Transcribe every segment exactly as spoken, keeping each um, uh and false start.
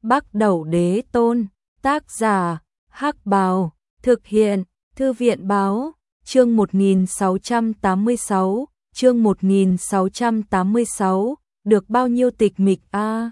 Bắc Đẩu Đế Tôn, tác giả, Hắc Bào, thực hiện, Thư viện báo, chương một nghìn sáu trăm tám mươi sáu, chương một nghìn sáu trăm tám mươi sáu, được bao nhiêu tịch mịch a? À?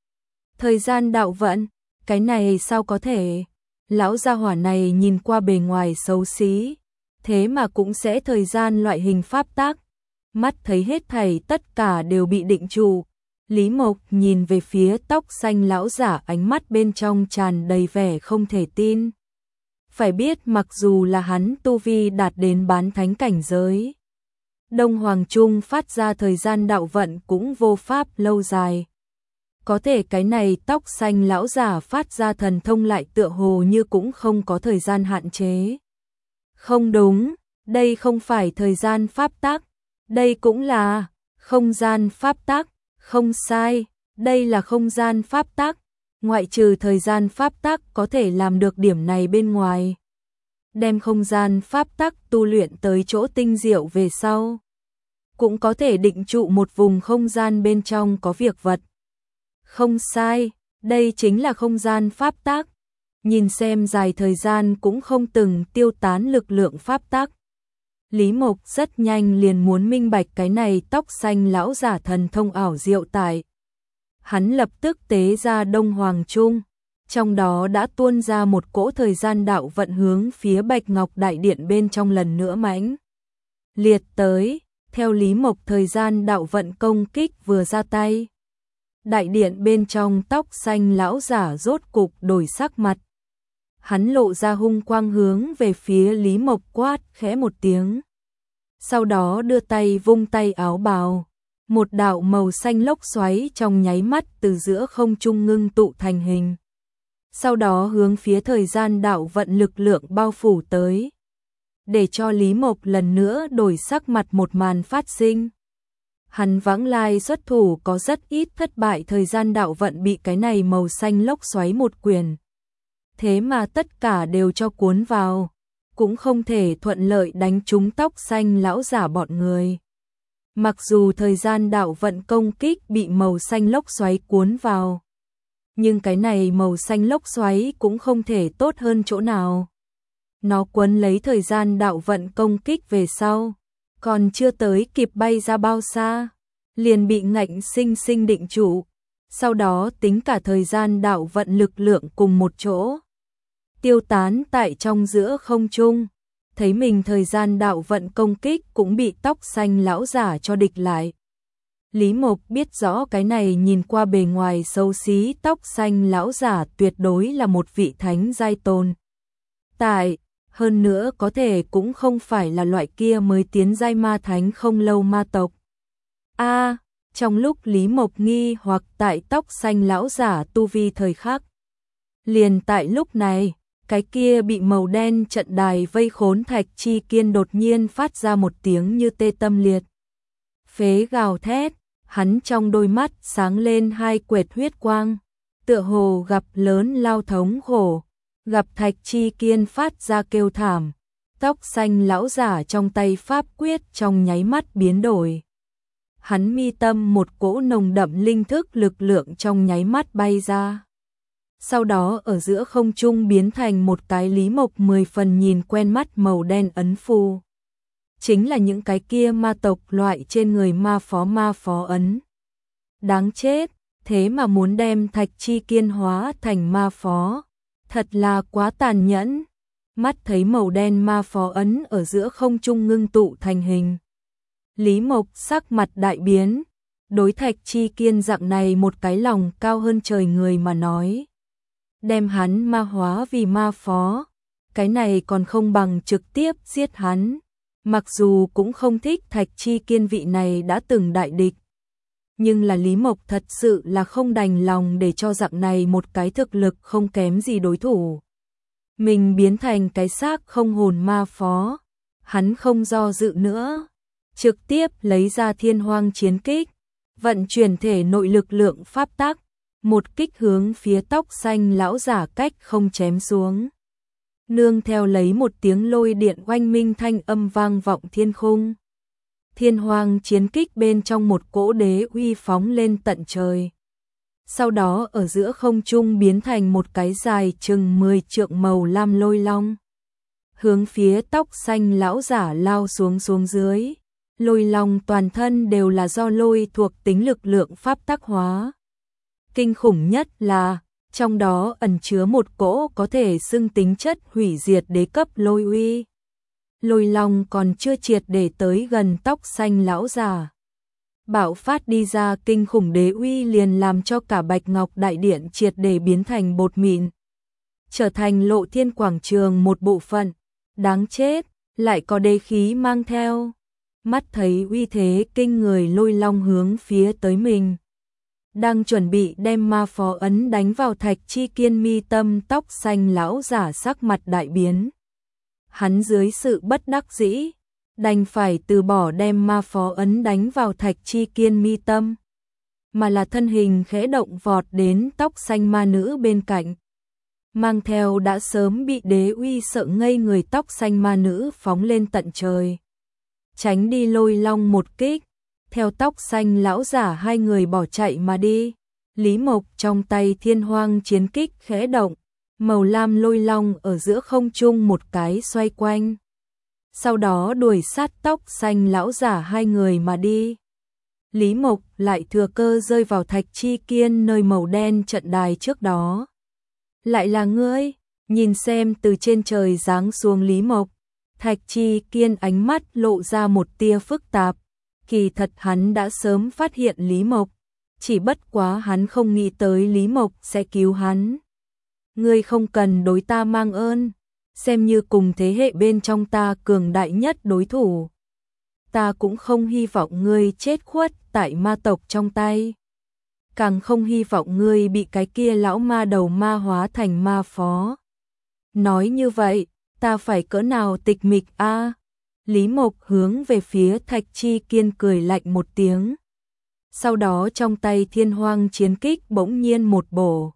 Thời gian đạo vận, cái này sao có thể? Lão gia hỏa này nhìn qua bề ngoài xấu xí, thế mà cũng sẽ thời gian loại hình pháp tác. Mắt thấy hết thảy tất cả đều bị định trụ. Lý Mộc nhìn về phía tóc xanh lão giả, ánh mắt bên trong tràn đầy vẻ không thể tin. Phải biết mặc dù là hắn tu vi đạt đến bán thánh cảnh giới, Đông Hoàng Trung phát ra thời gian đạo vận cũng vô pháp lâu dài. Có thể cái này tóc xanh lão giả phát ra thần thông lại tựa hồ như cũng không có thời gian hạn chế. Không đúng, đây không phải thời gian pháp tắc, đây cũng là không gian pháp tắc, không sai, đây là không gian pháp tắc, ngoại trừ thời gian pháp tắc có thể làm được điểm này bên ngoài. Đem không gian pháp tắc tu luyện tới chỗ tinh diệu về sau, cũng có thể định trụ một vùng không gian bên trong có việc vật. Không sai, đây chính là không gian pháp tắc. Nhìn xem dài thời gian cũng không từng tiêu tán lực lượng pháp tắc. Lý Mộc rất nhanh liền muốn minh bạch cái này tóc xanh lão giả thần thông ảo diệu tại. Hắn lập tức tế ra Đông Hoàng Trung, trong đó đã tuôn ra một cỗ thời gian đạo vận hướng phía Bạch Ngọc Đại Điện bên trong lần nữa mãnh liệt tới. Theo Lý Mộc thời gian đạo vận công kích vừa ra tay, đại điện bên trong tóc xanh lão giả rốt cục đổi sắc mặt. Hắn lộ ra hung quang hướng về phía Lý Mộc quát khẽ một tiếng. Sau đó đưa tay vung tay áo bào, một đạo màu xanh lốc xoáy trong nháy mắt từ giữa không trung ngưng tụ thành hình. Sau đó hướng phía thời gian đạo vận lực lượng bao phủ tới, để cho Lý Mộc lần nữa đổi sắc mặt một màn phát sinh. Hắn vãng lai xuất thủ có rất ít thất bại, thời gian đạo vận bị cái này màu xanh lốc xoáy một quyền. Thế mà tất cả đều cho cuốn vào, cũng không thể thuận lợi đánh trúng tóc xanh lão giả bọn người. Mặc dù thời gian đạo vận công kích bị màu xanh lốc xoáy cuốn vào, nhưng cái này màu xanh lốc xoáy cũng không thể tốt hơn chỗ nào. Nó quấn lấy thời gian đạo vận công kích về sau, còn chưa tới kịp bay ra bao xa, liền bị ngạnh sinh sinh định trụ. Sau đó tính cả thời gian đạo vận lực lượng cùng một chỗ tiêu tán tại trong giữa không trung. Thấy mình thời gian đạo vận công kích cũng bị tóc xanh lão giả cho địch lại. Lý Mộc biết rõ cái này nhìn qua bề ngoài xấu xí tóc xanh lão giả tuyệt đối là một vị thánh giai tồn tại, hơn nữa có thể cũng không phải là loại kia mới tiến giai ma thánh không lâu ma tộc. A, à, trong lúc Lý Mộc nghi hoặc tại tóc xanh lão giả tu vi thời khắc, liền tại lúc này, cái kia bị màu đen trận đài vây khốn Thạch Chi Kiên đột nhiên phát ra một tiếng như tê tâm liệt phế gào thét, hắn trong đôi mắt sáng lên hai quệt huyết quang, tựa hồ gặp lớn lao thống khổ. Gặp Thạch Chi Kiên phát ra kêu thảm, tóc xanh lão giả trong tay pháp quyết trong nháy mắt biến đổi. Hắn mi tâm một cỗ nồng đậm linh thức lực lượng trong nháy mắt bay ra. Sau đó ở giữa không trung biến thành một cái Lý Mộc mười phần nhìn quen mắt màu đen ấn phù. Chính là những cái kia ma tộc loại trên người ma phó ma phó ấn. Đáng chết, thế mà muốn đem Thạch Chi Kiên hóa thành ma phó. Thật là quá tàn nhẫn. Mắt thấy màu đen ma phó ấn ở giữa không trung ngưng tụ thành hình, Lý Mộc sắc mặt đại biến. Đối Thạch Chi Kiên dạng này một cái lòng cao hơn trời người mà nói, đem hắn ma hóa vì ma phó, cái này còn không bằng trực tiếp giết hắn. Mặc dù cũng không thích Thạch Chi Kiên vị này đã từng đại địch, nhưng là Lý Mộc thật sự là không đành lòng để cho dạng này một cái thực lực không kém gì đối thủ mình biến thành cái xác không hồn ma phó. Hắn không do dự nữa, trực tiếp lấy ra Thiên Hoang chiến kích, vận chuyển thể nội lực lượng pháp tắc, một kích hướng phía tóc xanh lão giả cách không chém xuống. Nương theo lấy một tiếng lôi điện oanh minh thanh âm vang vọng thiên khung. Thiên Hoang chiến kích bên trong một cỗ đế uy phóng lên tận trời. Sau đó ở giữa không trung biến thành một cái dài chừng mười trượng màu lam lôi long. Hướng phía tóc xanh lão giả lao xuống xuống dưới. Lôi long toàn thân đều là do lôi thuộc tính lực lượng pháp tắc hóa. Kinh khủng nhất là, trong đó ẩn chứa một cỗ có thể xưng tính chất hủy diệt đế cấp lôi uy. Lôi long còn chưa triệt để tới gần tóc xanh lão già. Bạo phát đi ra kinh khủng đế uy liền làm cho cả Bạch Ngọc Đại Điện triệt để biến thành bột mịn. Trở thành Lộ Thiên quảng trường một bộ phận. Đáng chết, lại có đế khí mang theo. Mắt thấy uy thế kinh người lôi long hướng phía tới mình. Đang chuẩn bị đem ma phó ấn đánh vào Thạch Chi Kiên mi tâm, tóc xanh lão giả sắc mặt đại biến. Hắn dưới sự bất đắc dĩ, đành phải từ bỏ đem ma phó ấn đánh vào Thạch Chi Kiên mi tâm, mà là thân hình khẽ động vọt đến tóc xanh ma nữ bên cạnh. Mang theo đã sớm bị đế uy sợ ngây người tóc xanh ma nữ phóng lên tận trời. Tránh đi lôi long một kích, theo tóc xanh lão giả hai người bỏ chạy mà đi. Lý Mộc trong tay thiên hoang chiến kích khẽ động, màu lam lôi long ở giữa không trung một cái xoay quanh. Sau đó đuổi sát tóc xanh lão giả hai người mà đi. Lý Mộc lại thừa cơ rơi vào Thạch Chi Kiên nơi màu đen trận đài trước đó. Lại là ngươi, nhìn xem từ trên trời giáng xuống Lý Mộc. Thạch Chi Kiên ánh mắt lộ ra một tia phức tạp. Kỳ thật hắn đã sớm phát hiện Lý Mộc, chỉ bất quá hắn không nghĩ tới Lý Mộc sẽ cứu hắn. Ngươi không cần đối ta mang ơn, xem như cùng thế hệ bên trong ta cường đại nhất đối thủ. Ta cũng không hy vọng ngươi chết khuất tại ma tộc trong tay. Càng không hy vọng ngươi bị cái kia lão ma đầu ma hóa thành ma phó. Nói như vậy, ta phải cỡ nào tịch mịch a? À? Lý Mộc hướng về phía Thạch Chi Kiên cười lạnh một tiếng. Sau đó trong tay thiên hoang chiến kích bỗng nhiên một bổ.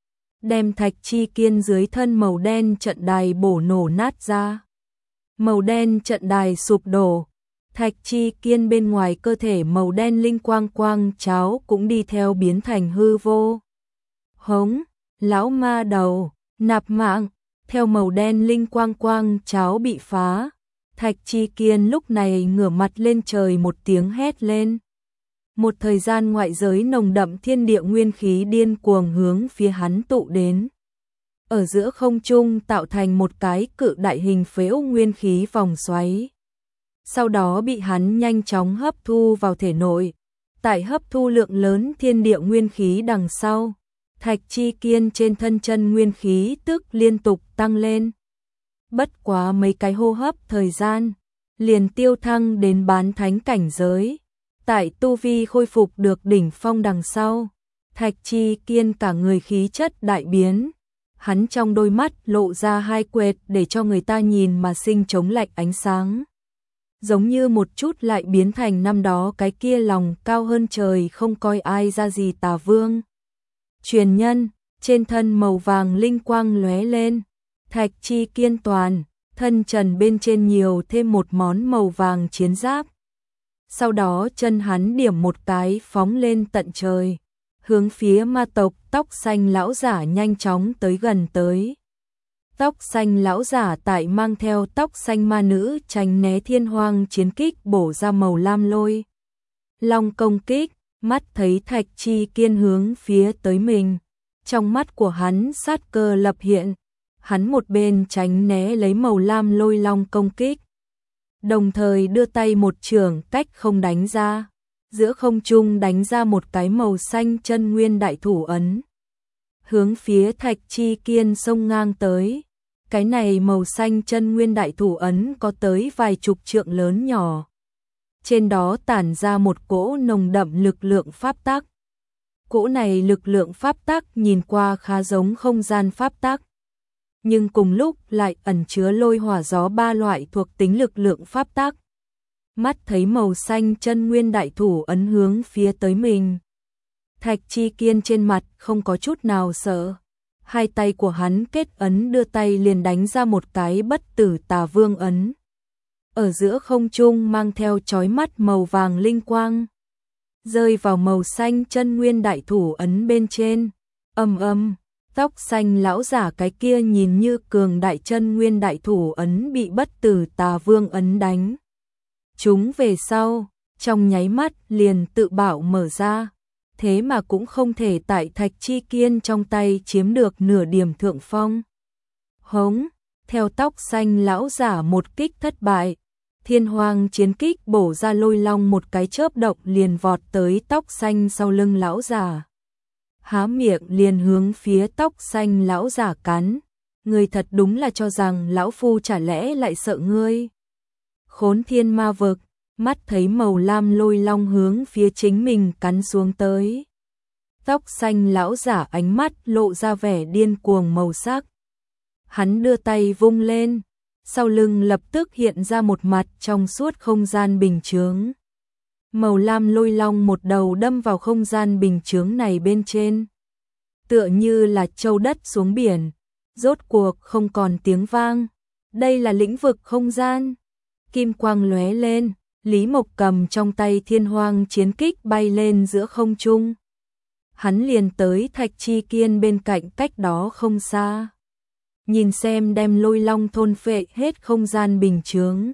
Đem Thạch Chi Kiên dưới thân màu đen trận đài bổ nổ nát ra. Màu đen trận đài sụp đổ. Thạch Chi Kiên bên ngoài cơ thể màu đen linh quang quang cháo cũng đi theo biến thành hư vô. Hống, lão ma đầu, nạp mạng, theo màu đen linh quang quang cháo bị phá. Thạch Chi Kiên lúc này ngửa mặt lên trời một tiếng hét lên. Một thời gian ngoại giới nồng đậm thiên địa nguyên khí điên cuồng hướng phía hắn tụ đến. Ở giữa không trung tạo thành một cái cự đại hình phễu nguyên khí vòng xoáy. Sau đó bị hắn nhanh chóng hấp thu vào thể nội. Tại hấp thu lượng lớn thiên địa nguyên khí đằng sau, Thạch Chi Kiên trên thân chân nguyên khí tức liên tục tăng lên. Bất quá mấy cái hô hấp thời gian, liền tiêu thăng đến bán thánh cảnh giới. Tại tu vi khôi phục được đỉnh phong đằng sau, Thạch Chi Kiên cả người khí chất đại biến. Hắn trong đôi mắt lộ ra hai quệt để cho người ta nhìn mà sinh chống lạnh ánh sáng. Giống như một chút lại biến thành năm đó cái kia lòng cao hơn trời không coi ai ra gì Tà Vương. Truyền nhân, trên thân màu vàng linh quang lóe lên. Thạch Chi Kiên toàn, thân trần bên trên nhiều thêm một món màu vàng chiến giáp. Sau đó chân hắn điểm một cái phóng lên tận trời, hướng phía ma tộc tóc xanh lão giả nhanh chóng tới gần tới. Tóc xanh lão giả tại mang theo tóc xanh ma nữ tránh né thiên hoang chiến kích bổ ra màu lam lôi long công kích, mắt thấy Thạch Chi Kiên hướng phía tới mình. Trong mắt của hắn sát cơ lập hiện. Hắn một bên tránh né lấy màu lam lôi long công kích, đồng thời đưa tay một chưởng cách không đánh ra, giữa không trung đánh ra một cái màu xanh chân nguyên đại thủ ấn, hướng phía Thạch Chi Kiên xông ngang tới. Cái này màu xanh chân nguyên đại thủ ấn có tới vài chục trượng lớn nhỏ, trên đó tản ra một cỗ nồng đậm lực lượng pháp tắc. Cỗ này lực lượng pháp tắc nhìn qua khá giống không gian pháp tắc, nhưng cùng lúc lại ẩn chứa lôi hỏa gió ba loại thuộc tính lực lượng pháp tắc. Mắt thấy màu xanh chân nguyên đại thủ ấn hướng phía tới mình, Thạch Chi Kiên trên mặt không có chút nào sợ. Hai tay của hắn kết ấn, đưa tay liền đánh ra một cái bất tử Tà Vương ấn. Ở giữa không trung mang theo chói mắt màu vàng linh quang. rơi vào màu xanh chân nguyên đại thủ ấn bên trên. Ầm ầm, tóc xanh lão giả cái kia nhìn như cường đại chân nguyên đại thủ ấn bị bất tử tà vương ấn đánh. Chúng về sau, trong nháy mắt liền tự bảo mở ra, thế mà cũng không thể tại Thạch Chi Kiên trong tay chiếm được nửa điểm thượng phong. Hống, theo tóc xanh lão giả một kích thất bại, thiên hoàng chiến kích bổ ra lôi long một cái chớp động liền vọt tới tóc xanh sau lưng lão giả. Há miệng liền hướng phía tóc xanh lão giả cắn, ngươi thật đúng là cho rằng lão phu chả lẽ lại sợ ngươi. Khốn thiên ma vực, mắt thấy màu lam lôi long hướng phía chính mình cắn xuống tới. Tóc xanh lão giả ánh mắt lộ ra vẻ điên cuồng màu sắc. Hắn đưa tay vung lên, sau lưng lập tức hiện ra một mặt trong suốt không gian bình chướng. Màu lam lôi long một đầu đâm vào không gian bình chướng này bên trên. Tựa như là châu đất xuống biển, rốt cuộc không còn tiếng vang. Đây là lĩnh vực không gian. Kim quang lóe lên, Lý Mộc cầm trong tay thiên hoang chiến kích bay lên giữa không trung. Hắn liền tới Thạch Chi Kiên bên cạnh cách đó không xa. Nhìn xem đem lôi long thôn phệ hết không gian bình chướng.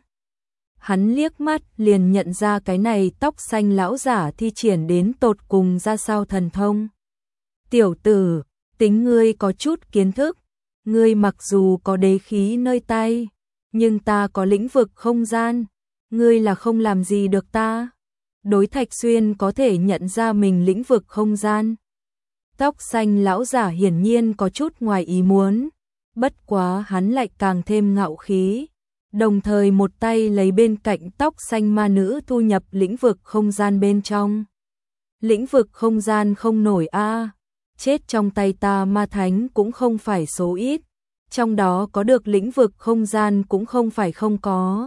Hắn liếc mắt liền nhận ra cái này tóc xanh lão giả thi triển đến tột cùng ra sao thần thông. Tiểu tử, tính ngươi có chút kiến thức, ngươi mặc dù có đế khí nơi tay, nhưng ta có lĩnh vực không gian, ngươi là không làm gì được ta. Đối Thạch Xuyên có thể nhận ra mình lĩnh vực không gian. Tóc xanh lão giả hiển nhiên có chút ngoài ý muốn, bất quá hắn lại càng thêm ngạo khí, đồng thời một tay lấy bên cạnh tóc xanh ma nữ thu nhập lĩnh vực không gian bên trong. Lĩnh vực không gian không nổi a, chết trong tay ta ma thánh cũng không phải số ít, trong đó có được lĩnh vực không gian cũng không phải không có.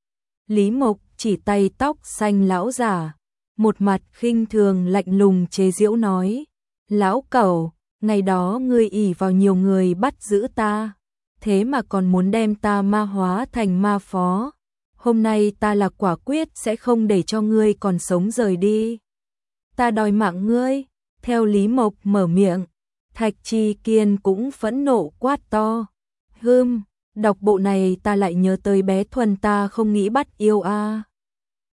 Lý Mộc chỉ tay tóc xanh lão giả, một mặt khinh thường lạnh lùng chế giễu nói, lão cẩu, ngày đó ngươi ỷ vào nhiều người bắt giữ ta, thế mà còn muốn đem ta ma hóa thành ma phó. Hôm nay ta là quả quyết sẽ không để cho ngươi còn sống rời đi. Ta đòi mạng ngươi. Theo Lý Mộc mở miệng, Thạch Chi Kiên cũng phẫn nộ quát to. Hừm, đọc bộ này ta lại nhớ tới bé Thuần ta không nghĩ bắt yêu a.